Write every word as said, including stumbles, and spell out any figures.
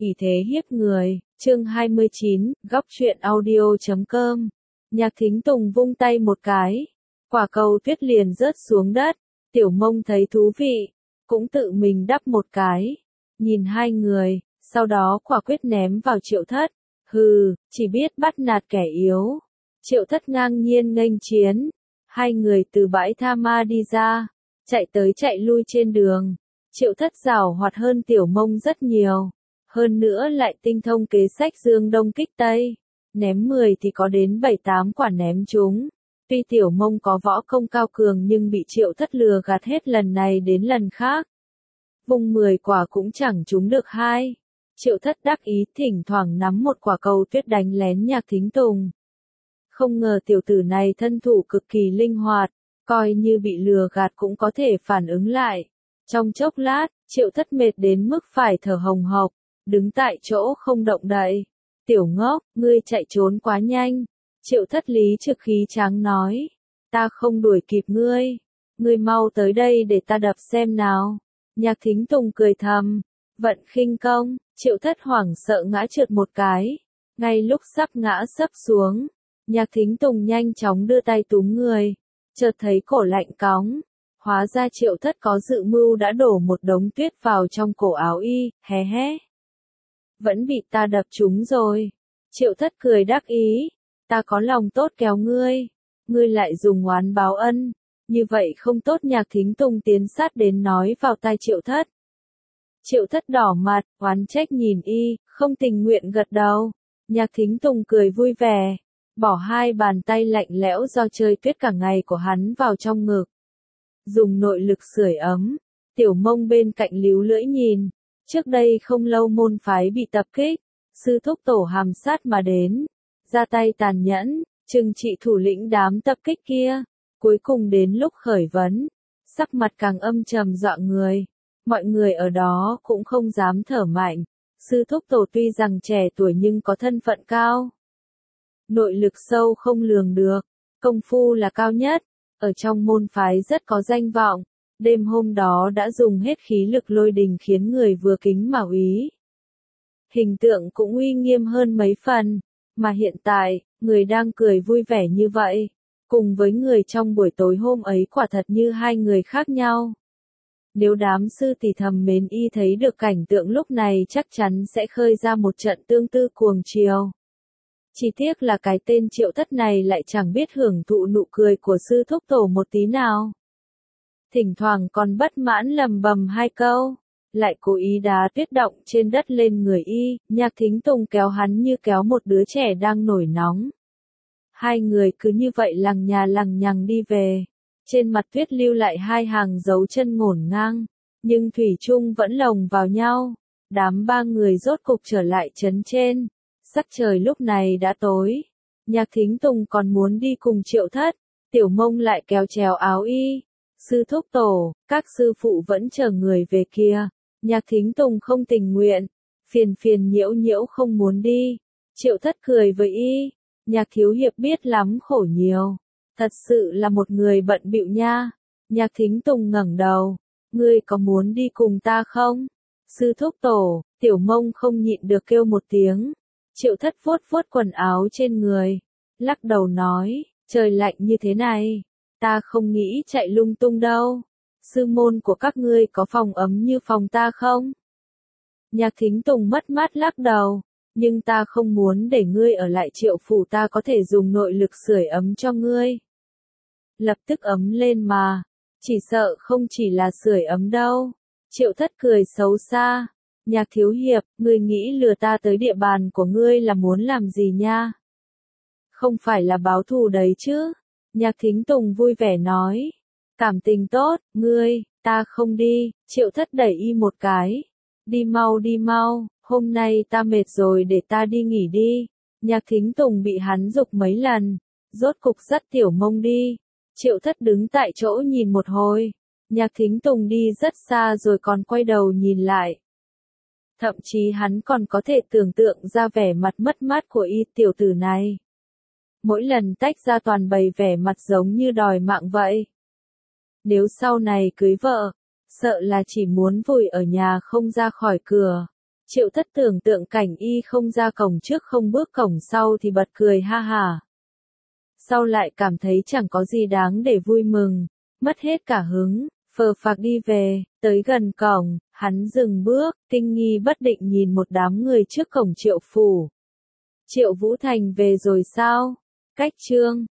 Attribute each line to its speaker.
Speaker 1: ỷ thế hiếp người, chương hai mươi chín, góc truyện audio chấm com. Nhạc Thính Tùng vung tay một cái, quả cầu tuyết liền rớt xuống đất, Tiểu Mông thấy thú vị, cũng tự mình đắp một cái, nhìn hai người, sau đó quả quyết ném vào Triệu Thất, hừ, chỉ biết bắt nạt kẻ yếu. Triệu Thất ngang nhiên nghênh chiến, hai người từ bãi tha ma đi ra, chạy tới chạy lui trên đường, Triệu Thất giàu hoạt hơn Tiểu Mông rất nhiều, hơn nữa lại tinh thông kế sách dương đông kích tây, ném mười thì có đến bảy tám quả ném trúng. Tuy Tiểu Mông có võ công cao cường nhưng bị Triệu Thất lừa gạt hết lần này đến lần khác. Vung mười quả cũng chẳng trúng được hai. Triệu Thất đắc ý thỉnh thoảng nắm một quả cầu tuyết đánh lén Nhạc Thính Tùng. Không ngờ tiểu tử này thân thủ cực kỳ linh hoạt, coi như bị lừa gạt cũng có thể phản ứng lại. Trong chốc lát, Triệu Thất mệt đến mức phải thở hồng hộc, đứng tại chỗ không động đậy. Tiểu ngốc, ngươi chạy trốn quá nhanh. Triệu Thất lý trực khí tráng nói. Ta không đuổi kịp ngươi. Ngươi mau tới đây để ta đập xem nào. Nhạc Thính Tùng cười thầm. Vận khinh công, Triệu Thất hoảng sợ ngã trượt một cái. Ngay lúc sắp ngã sấp xuống, Nhạc Thính Tùng nhanh chóng đưa tay túm người. Chợt thấy cổ lạnh cóng. Hóa ra Triệu Thất có dự mưu đã đổ một đống tuyết vào trong cổ áo y, hé hé. Vẫn bị ta đập trúng rồi. Triệu Thất cười đắc ý. Ta có lòng tốt kéo ngươi. Ngươi lại dùng oán báo ân. Như vậy không tốt. Nhạc Thính Tùng tiến sát đến nói vào tai Triệu Thất. Triệu Thất đỏ mặt, oán trách nhìn y, không tình nguyện gật đầu. Nhạc Thính Tùng cười vui vẻ. Bỏ hai bàn tay lạnh lẽo do chơi tuyết cả ngày của hắn vào trong ngực. Dùng nội lực sưởi ấm. Tiểu Mông bên cạnh líu lưỡi nhìn. Trước đây không lâu môn phái bị tập kích. Sư thúc tổ hàm sát mà đến. Ra tay tàn nhẫn, trừng trị thủ lĩnh đám tập kích kia. Cuối cùng đến lúc khởi vấn. Sắc mặt càng âm trầm dọa người. Mọi người ở đó cũng không dám thở mạnh. Sư thúc tổ tuy rằng trẻ tuổi nhưng có thân phận cao. Nội lực sâu không lường được. Công phu là cao nhất. Ở trong môn phái rất có danh vọng. Đêm hôm đó đã dùng hết khí lực lôi đình khiến người vừa kính mà úy. Hình tượng cũng uy nghiêm hơn mấy phần. Mà hiện tại, người đang cười vui vẻ như vậy. Cùng với người trong buổi tối hôm ấy quả thật như hai người khác nhau. Nếu đám sư tỷ thầm mến y thấy được cảnh tượng lúc này chắc chắn sẽ khơi ra một trận tương tư cuồng chiều. Chỉ tiếc là cái tên Triệu Thất này lại chẳng biết hưởng thụ nụ cười của sư thúc tổ một tí nào. Thỉnh thoảng còn bất mãn lầm bầm hai câu, lại cố ý đá tuyết động trên đất lên người y. Nhạc Thính Tùng kéo hắn như kéo một đứa trẻ đang nổi nóng. Hai người cứ như vậy lằng nhà lằng nhằng đi về. Trên mặt tuyết lưu lại hai hàng dấu chân ngổn ngang, nhưng thủy chung vẫn lồng vào nhau. Đám ba người rốt cục trở lại trấn trên. Sắc trời lúc này đã tối. Nhạc Thính Tùng còn muốn đi cùng Triệu Thất. Tiểu Mông lại kéo chéo áo y. Sư thúc tổ, các sư phụ vẫn chờ người về kia. Nhạc Thính Tùng không tình nguyện. Phiền phiền nhiễu nhiễu không muốn đi. Triệu Thất cười với y. Nhạc thiếu hiệp biết lắm khổ nhiều. Thật sự là một người bận bịu nha. Nhạc Thính Tùng ngẩng đầu. Ngươi có muốn đi cùng ta không? Sư thúc tổ, Tiểu Mông không nhịn được kêu một tiếng. Triệu Thất vuốt vuốt quần áo trên người. Lắc đầu nói, trời lạnh như thế này. Ta không nghĩ chạy lung tung đâu. Sư môn của các ngươi có phòng ấm như phòng ta không? Nhạc Thính Tùng mất mát lắc đầu. Nhưng ta không muốn để ngươi ở lại Triệu phủ, ta có thể dùng nội lực sưởi ấm cho ngươi. Lập tức ấm lên mà. Chỉ sợ không chỉ là sưởi ấm đâu. Triệu Thất cười xấu xa. Nhạc thiếu hiệp, ngươi nghĩ lừa ta tới địa bàn của ngươi là muốn làm gì nha? Không phải là báo thù đấy chứ? Nhạc Thính Tùng vui vẻ nói. Cảm tình tốt, ngươi, ta không đi. Triệu Thất đẩy y một cái. Đi mau đi mau, hôm nay ta mệt rồi, để ta đi nghỉ đi. Nhạc Thính Tùng bị hắn giục mấy lần. Rốt cục dắt Tiểu Mông đi. Triệu Thất đứng tại chỗ nhìn một hồi. Nhạc Thính Tùng đi rất xa rồi còn quay đầu nhìn lại. Thậm chí hắn còn có thể tưởng tượng ra vẻ mặt mất mát của y tiểu tử này. Mỗi lần tách ra toàn bày vẻ mặt giống như đòi mạng vậy. Nếu sau này cưới vợ, sợ là chỉ muốn vùi ở nhà không ra khỏi cửa. Triệu Thất tưởng tượng cảnh y không ra cổng trước không bước cổng sau thì bật cười ha hả. Sau lại cảm thấy chẳng có gì đáng để vui mừng, mất hết cả hứng, phờ phạc đi về, tới gần cổng, hắn dừng bước, kinh nghi bất định nhìn một đám người trước cổng Triệu phủ. Triệu Vũ Thành về rồi sao? Cách chương